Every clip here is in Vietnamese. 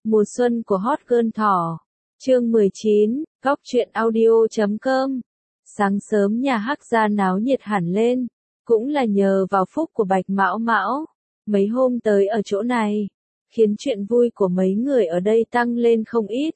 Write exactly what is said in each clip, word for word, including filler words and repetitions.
Mùa xuân của Hot Girl Thỏ. Chương mười chín, góc truyện audio chấm com. Sáng sớm nhà Hắc gia náo nhiệt hẳn lên, cũng là nhờ vào phúc của Bạch Mão Mão. Mấy hôm tới ở chỗ này, khiến chuyện vui của mấy người ở đây tăng lên không ít.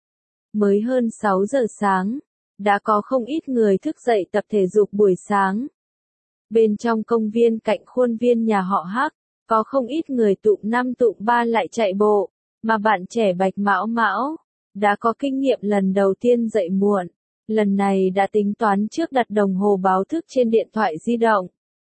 Mới hơn sáu giờ sáng, đã có không ít người thức dậy tập thể dục buổi sáng. Bên trong công viên cạnh khuôn viên nhà họ Hắc, có không ít người tụm năm tụm ba lại chạy bộ, mà bạn trẻ Bạch Mão Mão đã có kinh nghiệm lần đầu tiên dậy muộn, lần này đã tính toán trước đặt đồng hồ báo thức trên điện thoại di động.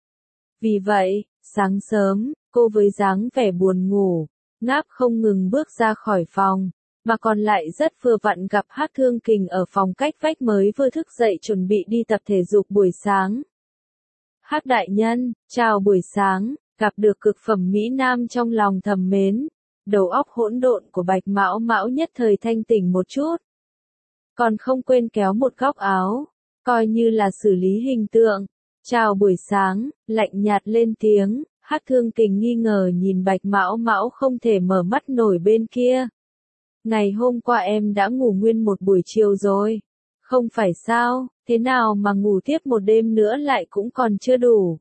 Vì vậy, sáng sớm, cô với dáng vẻ buồn ngủ, ngáp không ngừng bước ra khỏi phòng, mà còn lại rất vừa vặn gặp Hắc Thương Kình ở phòng cách vách mới vừa thức dậy chuẩn bị đi tập thể dục buổi sáng. Hắc đại nhân, chào buổi sáng, gặp được cực phẩm mỹ nam trong lòng thầm mến. Đầu óc hỗn độn của Bạch Mão Mão nhất thời thanh tỉnh một chút. Còn không quên kéo một góc áo, coi như là xử lý hình tượng. Chào buổi sáng, lạnh nhạt lên tiếng, Hắc Thương Kình nghi ngờ nhìn Bạch Mão Mão không thể mở mắt nổi bên kia. Ngày hôm qua em đã ngủ nguyên một buổi chiều rồi. Không phải sao, thế nào mà ngủ tiếp một đêm nữa lại cũng còn chưa đủ.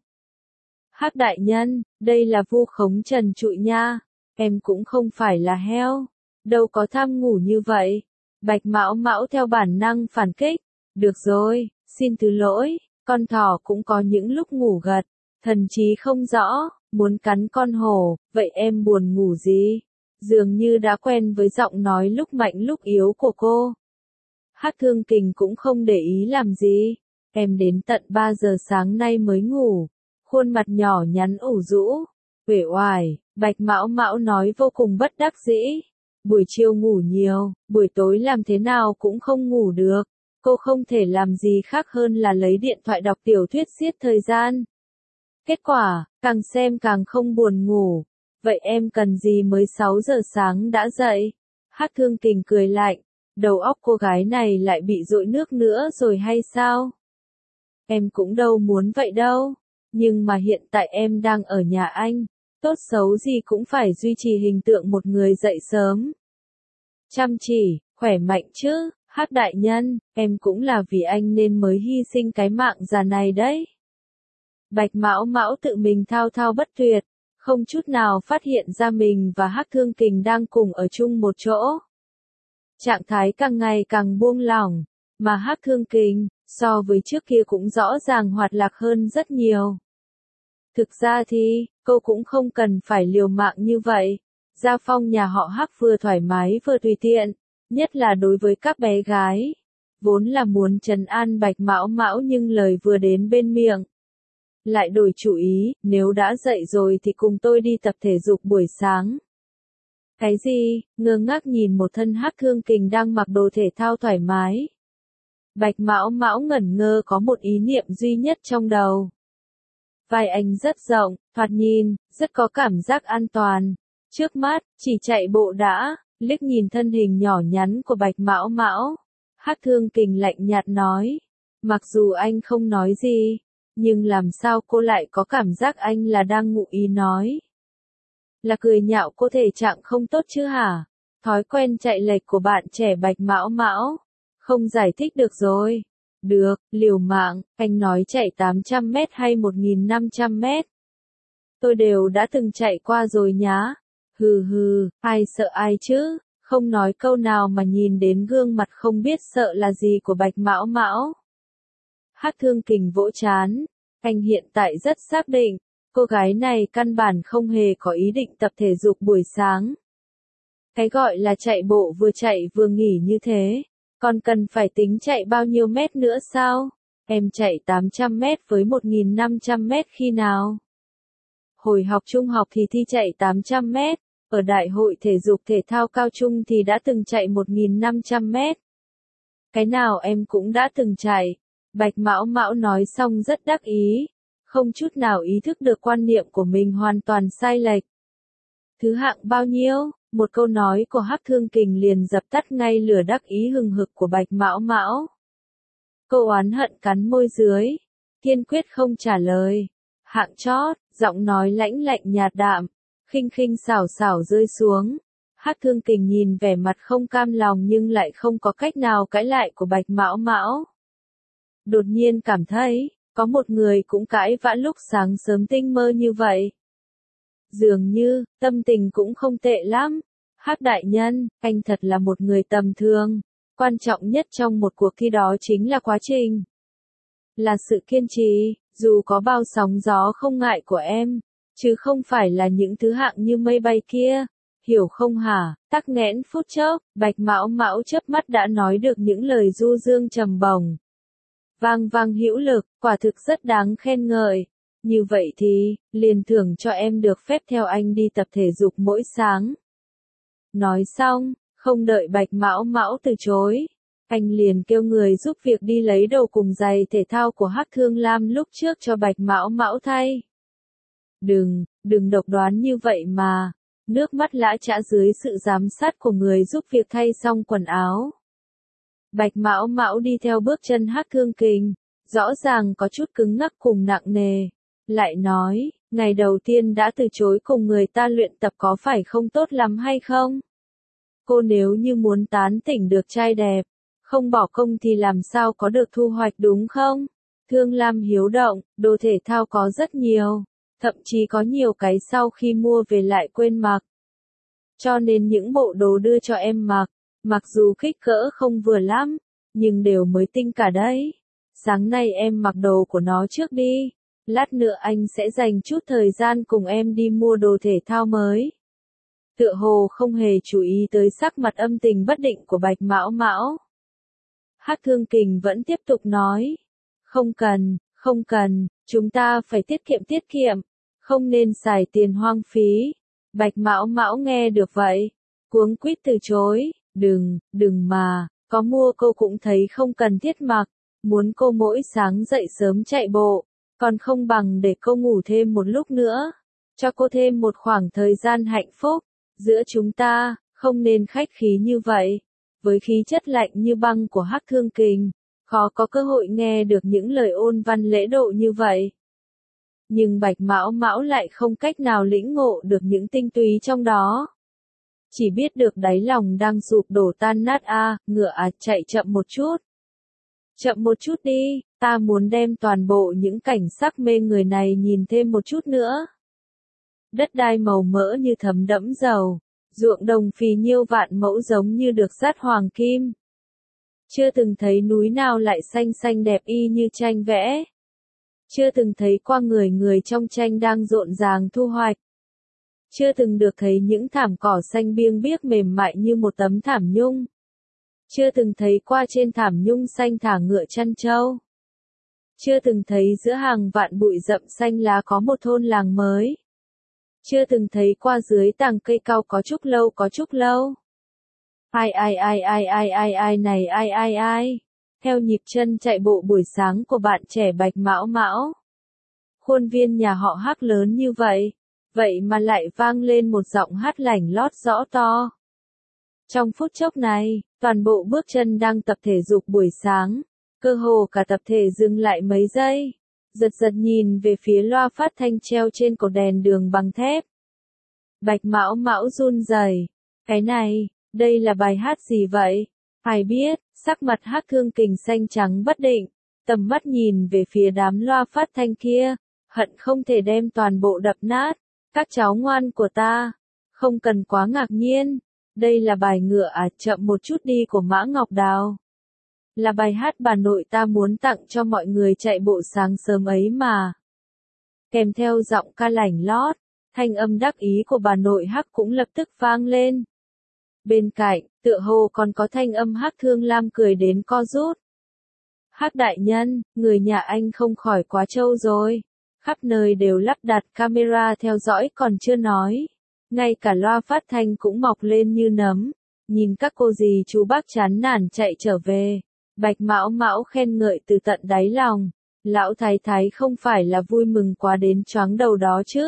Hắc đại nhân, đây là vu khống trần trụi nha. Em cũng không phải là heo, đâu có tham ngủ như vậy. Bạch Mão Mão theo bản năng phản kích. Được rồi, xin thứ lỗi, con thỏ cũng có những lúc ngủ gật, thần trí không rõ, muốn cắn con hổ, vậy em buồn ngủ gì? Dường như đã quen với giọng nói lúc mạnh lúc yếu của cô. Hắc Thương Kình cũng không để ý làm gì. Em đến tận ba giờ sáng nay mới ngủ. Khuôn mặt nhỏ nhắn ủ rũ, uể oải. Bạch Mão Mão nói vô cùng bất đắc dĩ. Buổi chiều ngủ nhiều, buổi tối làm thế nào cũng không ngủ được. Cô không thể làm gì khác hơn là lấy điện thoại đọc tiểu thuyết giết thời gian. Kết quả, càng xem càng không buồn ngủ. Vậy em cần gì mới sáu giờ sáng đã dậy? Hắc Thương Kình cười lạnh. Đầu óc cô gái này lại bị dội nước nữa rồi hay sao? Em cũng đâu muốn vậy đâu. Nhưng mà hiện tại em đang ở nhà anh. Tốt xấu gì cũng phải duy trì hình tượng một người dậy sớm. Chăm chỉ, khỏe mạnh chứ, Hắc đại nhân, em cũng là vì anh nên mới hy sinh cái mạng già này đấy. Bạch Mão Mão tự mình thao thao bất tuyệt, không chút nào phát hiện ra mình và Hắc Thương Kình đang cùng ở chung một chỗ. Trạng thái càng ngày càng buông lỏng, mà Hắc Thương Kình, so với trước kia cũng rõ ràng hoạt lạc hơn rất nhiều. Thực ra thì, cô cũng không cần phải liều mạng như vậy. Gia phong nhà họ Hắc vừa thoải mái vừa tùy tiện, nhất là đối với các bé gái. Vốn là muốn trấn an Bạch Mão Mão nhưng lời vừa đến bên miệng. Lại đổi chủ ý, nếu đã dậy rồi thì cùng tôi đi tập thể dục buổi sáng. Cái gì? Ngơ ngác nhìn một thân Hắc Thương Kình đang mặc đồ thể thao thoải mái. Bạch Mão Mão ngẩn ngơ có một ý niệm duy nhất trong đầu. Vai anh rất rộng, thoạt nhìn, rất có cảm giác an toàn. Trước mắt, chỉ chạy bộ đã, liếc nhìn thân hình nhỏ nhắn của Bạch Mão Mão. Hắc Thương Kình lạnh nhạt nói. Mặc dù anh không nói gì, nhưng làm sao cô lại có cảm giác anh là đang ngụ ý nói. Là cười nhạo cô thể trạng không tốt chứ hả? Thói quen chạy lệch của bạn trẻ Bạch Mão Mão. Không giải thích được rồi. Được, liều mạng, anh nói chạy tám trăm mét hay một nghìn năm trăm mét. Tôi đều đã từng chạy qua rồi nhá. Hừ hừ, ai sợ ai chứ, không nói câu nào mà nhìn đến gương mặt không biết sợ là gì của Bạch Mão Mão. Hắc Thương Kình vỗ chán, anh hiện tại rất xác định, cô gái này căn bản không hề có ý định tập thể dục buổi sáng. Cái gọi là chạy bộ vừa chạy vừa nghỉ như thế. Còn cần phải tính chạy bao nhiêu mét nữa sao? Em chạy tám trăm mét với một nghìn năm trăm mét khi nào? Hồi học trung học thì thi chạy tám trăm mét, ở đại hội thể dục thể thao cao trung thì đã từng chạy một nghìn năm trăm mét. Cái nào em cũng đã từng chạy. Bạch Mão Mão nói xong rất đắc ý, không chút nào ý thức được quan niệm của mình hoàn toàn sai lệch. Thứ hạng bao nhiêu? Một câu nói của Hắc Thương Kình liền dập tắt ngay lửa đắc ý hừng hực của Bạch Mão Mão. Cô oán hận cắn môi dưới, kiên quyết không trả lời. Hạng chót, giọng nói lãnh lạnh nhạt đạm, khinh khinh xảo xảo rơi xuống. Hắc Thương Kình nhìn vẻ mặt không cam lòng nhưng lại không có cách nào cãi lại của Bạch Mão Mão. Đột nhiên cảm thấy, có một người cũng cãi vã lúc sáng sớm tinh mơ như vậy. Dường như, tâm tình cũng không tệ lắm. Hắc đại nhân, anh thật là một người tầm thường. Quan trọng nhất trong một cuộc thi đó chính là quá trình. Là sự kiên trì, dù có bao sóng gió không ngại của em. Chứ không phải là những thứ hạng như mây bay kia. Hiểu không hả? Tắc nghẽn phút chốc, Bạch Mão Mão chớp mắt đã nói được những lời du dương trầm bổng. Vang vang hữu lực, quả thực rất đáng khen ngợi. Như vậy thì, liền thưởng cho em được phép theo anh đi tập thể dục mỗi sáng. Nói xong, không đợi Bạch Mão Mão từ chối, anh liền kêu người giúp việc đi lấy đồ cùng giày thể thao của Hắc Thương Lam lúc trước cho Bạch Mão Mão thay. Đừng, đừng độc đoán như vậy mà. Nước mắt lã chã dưới sự giám sát của người giúp việc thay xong quần áo. Bạch Mão Mão đi theo bước chân Hắc Thương Kình, rõ ràng có chút cứng ngắc cùng nặng nề. Lại nói, ngày đầu tiên đã từ chối cùng người ta luyện tập có phải không tốt lắm hay không? Cô nếu như muốn tán tỉnh được trai đẹp, không bỏ công thì làm sao có được thu hoạch đúng không? Thương Lam hiếu động, đồ thể thao có rất nhiều, thậm chí có nhiều cái sau khi mua về lại quên mặc. Cho nên những bộ đồ đưa cho em mặc, mặc dù kích cỡ không vừa lắm, nhưng đều mới tinh cả đấy. Sáng nay em mặc đồ của nó trước đi, lát nữa anh sẽ dành chút thời gian cùng em đi mua đồ thể thao mới. Tựa hồ không hề chú ý tới sắc mặt âm tình bất định của Bạch Mão Mão. Hắc Thương Kình vẫn tiếp tục nói, không cần, không cần, chúng ta phải tiết kiệm tiết kiệm, không nên xài tiền hoang phí. Bạch Mão Mão nghe được vậy, cuống quýt từ chối, đừng, đừng mà, có mua cô cũng thấy không cần thiết mặc, muốn cô mỗi sáng dậy sớm chạy bộ, còn không bằng để cô ngủ thêm một lúc nữa, cho cô thêm một khoảng thời gian hạnh phúc, giữa chúng ta, không nên khách khí như vậy. Với khí chất lạnh như băng của Hắc Thương Kình, khó có cơ hội nghe được những lời ôn văn lễ độ như vậy. Nhưng Bạch Mão Mão lại không cách nào lĩnh ngộ được những tinh túy trong đó. Chỉ biết được đáy lòng đang sụp đổ tan nát a, à, ngựa à, chạy chậm một chút. Chậm một chút đi, ta muốn đem toàn bộ những cảnh sắc mê người này nhìn thêm một chút nữa. Đất đai màu mỡ như thấm đẫm dầu, ruộng đồng phì nhiêu vạn mẫu giống như được dát hoàng kim. Chưa từng thấy núi nào lại xanh xanh đẹp y như tranh vẽ. Chưa từng thấy qua người người trong tranh đang rộn ràng thu hoạch. Chưa từng được thấy những thảm cỏ xanh biêng biếc mềm mại như một tấm thảm nhung. Chưa từng thấy qua trên thảm nhung xanh thả ngựa chăn trâu. Chưa từng thấy giữa hàng vạn bụi rậm xanh lá có một thôn làng mới. Chưa từng thấy qua dưới tàng cây cao có trúc lâu có trúc lâu. Ai ai ai ai ai ai ai này ai ai ai. Theo nhịp chân chạy bộ buổi sáng của bạn trẻ Bạch Mão Mão. Khuôn viên nhà họ Hắc lớn như vậy, vậy mà lại vang lên một giọng hát lảnh lót rõ to. Trong phút chốc này, toàn bộ bước chân đang tập thể dục buổi sáng, cơ hồ cả tập thể dừng lại mấy giây, giật giật nhìn về phía loa phát thanh treo trên cột đèn đường bằng thép. Bạch Mão Mão run rẩy, cái này, đây là bài hát gì vậy? Ai biết, sắc mặt Hắc Thương Kình xanh trắng bất định, tầm mắt nhìn về phía đám loa phát thanh kia, hận không thể đem toàn bộ đập nát. Các cháu ngoan của ta, không cần quá ngạc nhiên, đây là bài ngựa à, chậm một chút đi của Mã Ngọc Đào. Là bài hát bà nội ta muốn tặng cho mọi người chạy bộ sáng sớm ấy mà. Kèm theo giọng ca lảnh lót, thanh âm đắc ý của bà nội Hắc cũng lập tức vang lên. Bên cạnh, tựa hồ còn có thanh âm Hắc Thương Lam cười đến co rút. Hắc đại nhân, người nhà anh không khỏi quá trâu rồi. Khắp nơi đều lắp đặt camera theo dõi còn chưa nói. Ngay cả loa phát thanh cũng mọc lên như nấm. Nhìn các cô dì chú bác chán nản chạy trở về. Bạch Mão Mão khen ngợi từ tận đáy lòng. Lão thái thái không phải là vui mừng quá đến choáng đầu đó chứ.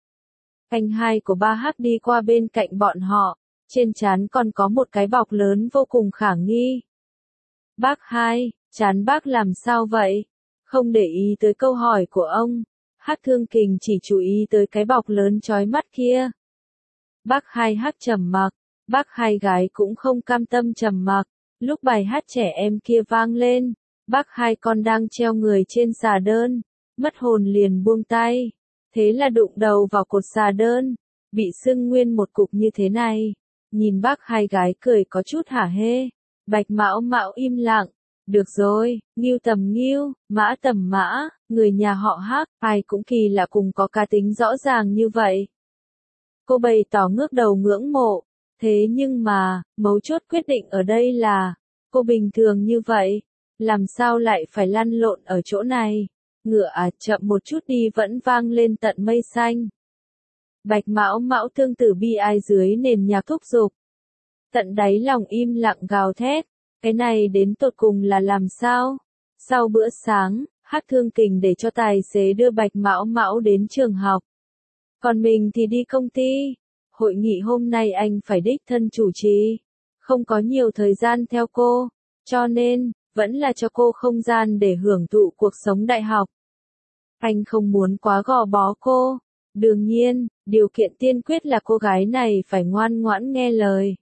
Anh hai của ba Hắc đi qua bên cạnh bọn họ. Trên trán còn có một cái bọc lớn vô cùng khả nghi. Bác hai, trán bác làm sao vậy? Không để ý tới câu hỏi của ông. Hắc Thương Kình chỉ chú ý tới cái bọc lớn chói mắt kia. Bác hai Hắc trầm mặc, Bác hai gái cũng không cam tâm trầm mặc, lúc bài hát trẻ em kia vang lên, bác hai con đang treo người trên xà đơn, mất hồn liền buông tay, thế là đụng đầu vào cột xà đơn, bị sưng nguyên một cục như thế này. Nhìn bác hai gái cười có chút hả hê, Bạch Mão Mão im lặng, được rồi, Ngưu tầm Ngưu, Mã tầm Mã, người nhà họ Hắc, ai cũng kỳ lạ cùng có cá tính rõ ràng như vậy. Cô bày tỏ ngước đầu ngưỡng mộ, thế nhưng mà, mấu chốt quyết định ở đây là, cô bình thường như vậy, làm sao lại phải lăn lộn ở chỗ này, ngựa à chậm một chút đi vẫn vang lên tận mây xanh. Bạch Mão Mão tương tự bi ai dưới nền nhạc thúc giục. Tận đáy lòng im lặng gào thét, cái này đến tột cùng là làm sao? Sau bữa sáng, Hắc Thương Kình để cho tài xế đưa Bạch Mão Mão đến trường học. Còn mình thì đi công ty. Hội nghị hôm nay anh phải đích thân chủ trì. Không có nhiều thời gian theo cô, cho nên, vẫn là cho cô không gian để hưởng thụ cuộc sống đại học. Anh không muốn quá gò bó cô. Đương nhiên, điều kiện tiên quyết là cô gái này phải ngoan ngoãn nghe lời.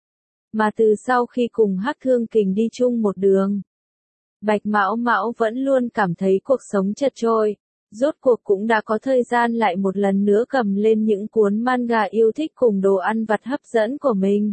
Mà từ sau khi cùng Hắc Thương Kình đi chung một đường, Bạch Mão Mão vẫn luôn cảm thấy cuộc sống chật chội, rốt cuộc cũng đã có thời gian lại một lần nữa cầm lên những cuốn manga yêu thích cùng đồ ăn vặt hấp dẫn của mình.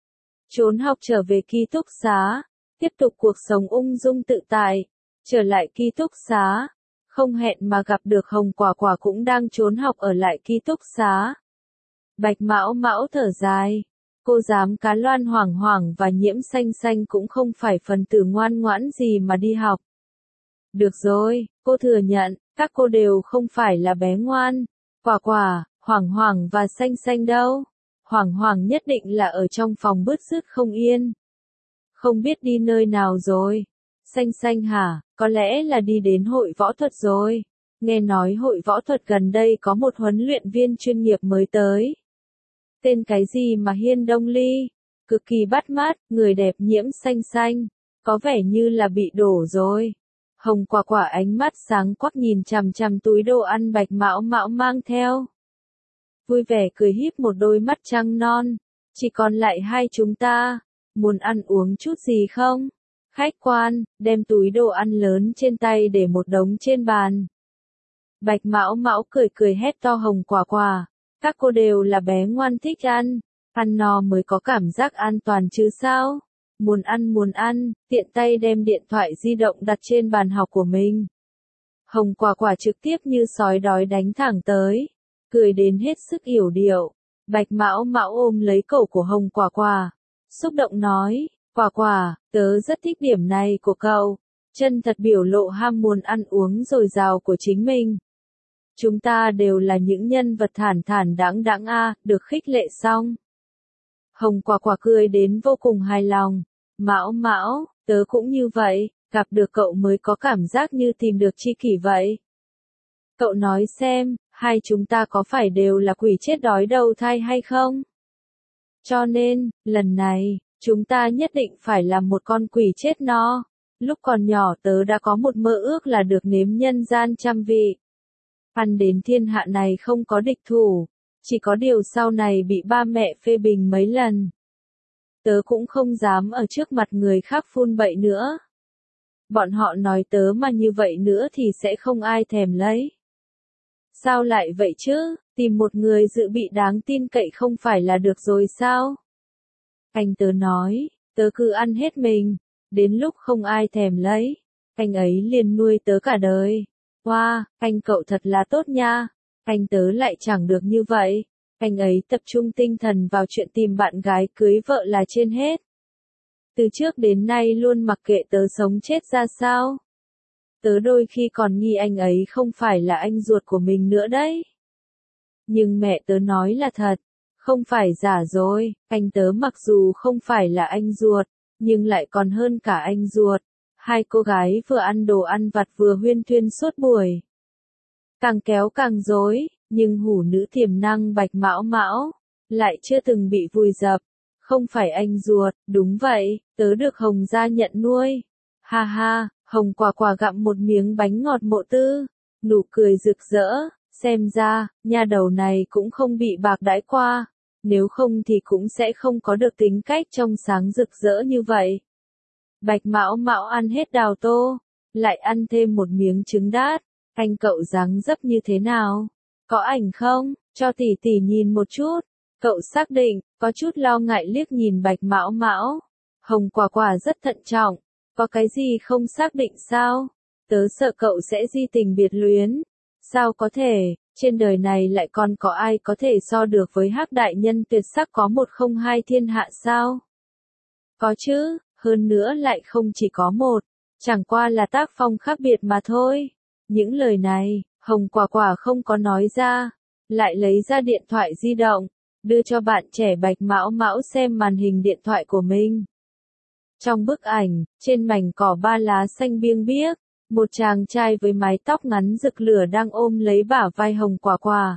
Trốn học trở về ký túc xá, tiếp tục cuộc sống ung dung tự tại, trở lại ký túc xá. Không hẹn mà gặp được Hồng Quả Quả cũng đang trốn học ở lại ký túc xá. Bạch Mão Mão thở dài. Cô dám Cá Loan Hoảng Hoảng và Nhiễm Xanh Xanh cũng không phải phần tử ngoan ngoãn gì mà đi học. Được rồi, cô thừa nhận, các cô đều không phải là bé ngoan. Quả Quả, Hoảng Hoảng và Xanh Xanh đâu? Hoảng Hoảng nhất định là ở trong phòng bứt rứt không yên. Không biết đi nơi nào rồi. Xanh Xanh hả, có lẽ là đi đến hội võ thuật rồi. Nghe nói hội võ thuật gần đây có một huấn luyện viên chuyên nghiệp mới tới. Tên cái gì mà Hiên Đông Ly, cực kỳ bắt mắt, người đẹp Nhiễm Xanh Xanh, có vẻ như là bị đổ rồi. Hồng Quả Quả ánh mắt sáng quắc nhìn chằm chằm túi đồ ăn Bạch Mão Mão mang theo. Vui vẻ cười híp một đôi mắt trăng non, chỉ còn lại hai chúng ta, muốn ăn uống chút gì không? Khách quan, đem túi đồ ăn lớn trên tay để một đống trên bàn. Bạch Mão Mão cười cười hét to Hồng Quả Quả, các cô đều là bé ngoan thích ăn, ăn no mới có cảm giác an toàn chứ sao? Muốn ăn muốn ăn, tiện tay đem điện thoại di động đặt trên bàn học của mình. Hồng Quả Quả trực tiếp như sói đói đánh thẳng tới, cười đến hết sức yểu điệu. Bạch Mão Mão ôm lấy cổ của Hồng Quả Quả, xúc động nói, Quả Quả, tớ rất thích điểm này của cậu, chân thật biểu lộ ham muốn ăn uống dồi dào của chính mình. Chúng ta đều là những nhân vật thản thản đáng đáng a, được khích lệ xong. Hồng Quả Quả cười đến vô cùng hài lòng, Mão Mão, tớ cũng như vậy, gặp được cậu mới có cảm giác như tìm được tri kỷ vậy. Cậu nói xem, hai chúng ta có phải đều là quỷ chết đói đầu thai hay không? Cho nên, lần này, chúng ta nhất định phải làm một con quỷ chết no. Lúc còn nhỏ tớ đã có một mơ ước là được nếm nhân gian trăm vị. Ăn đến thiên hạ này không có địch thủ, chỉ có điều sau này bị ba mẹ phê bình mấy lần. Tớ cũng không dám ở trước mặt người khác phun bậy nữa. Bọn họ nói tớ mà như vậy nữa thì sẽ không ai thèm lấy. Sao lại vậy chứ, tìm một người dự bị đáng tin cậy không phải là được rồi sao? Anh tớ nói, tớ cứ ăn hết mình, đến lúc không ai thèm lấy, anh ấy liền nuôi tớ cả đời. Wow, anh cậu thật là tốt nha, anh tớ lại chẳng được như vậy, anh ấy tập trung tinh thần vào chuyện tìm bạn gái cưới vợ là trên hết. Từ trước đến nay luôn mặc kệ tớ sống chết ra sao. Tớ đôi khi còn nghi anh ấy không phải là anh ruột của mình nữa đấy. Nhưng mẹ tớ nói là thật, không phải giả rồi, anh tớ mặc dù không phải là anh ruột, nhưng lại còn hơn cả anh ruột. Hai cô gái vừa ăn đồ ăn vặt vừa huyên thuyên suốt buổi. Càng kéo càng rối, nhưng hủ nữ tiềm năng Bạch Mão Mão lại chưa từng bị vùi dập. Không phải anh ruột, đúng vậy, tớ được Hồng gia nhận nuôi. Ha ha, Hồng Quả Quả gặm một miếng bánh ngọt Mộ Tư, nụ cười rực rỡ, xem ra, nha đầu này cũng không bị bạc đãi qua. nếu không thì cũng sẽ không có được tính cách trong sáng rực rỡ như vậy. Bạch Mão Mão ăn hết đào tô, lại ăn thêm một miếng trứng đát. Anh cậu dáng dấp như thế nào? Có ảnh không? Cho tỷ tỷ nhìn một chút. Cậu xác định, có chút lo ngại liếc nhìn Bạch Mão Mão. Hồng Quả Quả rất thận trọng. Có cái gì không xác định sao? Tớ sợ cậu sẽ di tình biệt luyến. Sao có thể, trên đời này lại còn có ai có thể so được với Hắc đại nhân tuyệt sắc có một không hai thiên hạ sao? Có chứ, hơn nữa lại không chỉ có một, chẳng qua là tác phong khác biệt mà thôi. Những lời này, Hồng Quả Quả không có nói ra, lại lấy ra điện thoại di động, đưa cho bạn trẻ Bạch Mão Mão xem màn hình điện thoại của mình. Trong bức ảnh, trên mảnh cỏ ba lá xanh biêng biếc, một chàng trai với mái tóc ngắn rực lửa đang ôm lấy bả vai Hồng Quả Quả.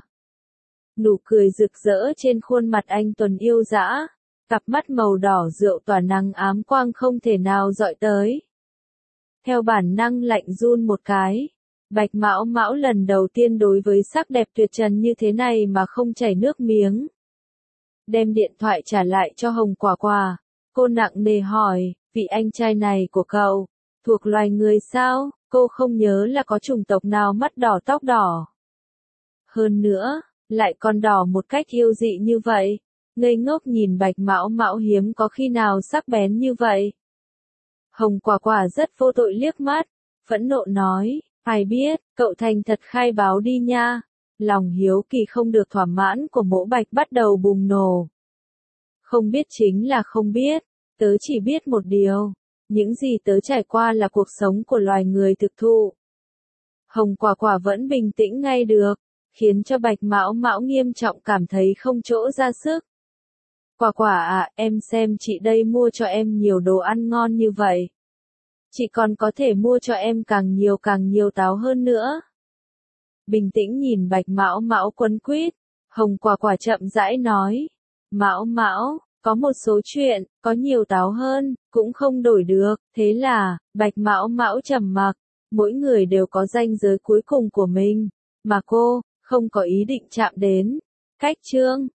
Nụ cười rực rỡ trên khuôn mặt anh tuấn yêu dã, cặp mắt màu đỏ rượu tỏa nắng ám quang không thể nào dọi tới. Theo bản năng lạnh run một cái, Bạch Mão Mão lần đầu tiên đối với sắc đẹp tuyệt trần như thế này mà không chảy nước miếng. Đem điện thoại trả lại cho Hồng Quả Quả, cô nặng nề hỏi, vị anh trai này của cậu, thuộc loài người sao? Cô không nhớ là có chủng tộc nào mắt đỏ tóc đỏ. Hơn nữa, lại còn đỏ một cách yêu dị như vậy. Ngây ngốc nhìn Bạch Mão Mão hiếm có khi nào sắc bén như vậy. Hồng Quả Quả rất vô tội liếc mắt, phẫn nộ nói, ai biết, cậu thành thật khai báo đi nha. Lòng hiếu kỳ không được thỏa mãn của Mỗ Bạch bắt đầu bùng nổ. Không biết chính là không biết, tớ chỉ biết một điều. Những gì tớ trải qua là cuộc sống của loài người thực thụ. Hồng Quả Quả vẫn bình tĩnh ngay được, khiến cho Bạch Mão Mão nghiêm trọng cảm thấy không chỗ ra sức. Quả Quả à, em xem chị đây mua cho em nhiều đồ ăn ngon như vậy. Chị còn có thể mua cho em càng nhiều càng nhiều táo hơn nữa. Bình tĩnh nhìn Bạch Mão Mão quấn quýt, Hồng Quả Quả chậm rãi nói, Mão Mão, có một số chuyện, có nhiều táo hơn, cũng không đổi được, thế là, Bạch Mão Mão trầm mặc, mỗi người đều có ranh giới cuối cùng của mình, mà cô, không có ý định chạm đến. Cách chương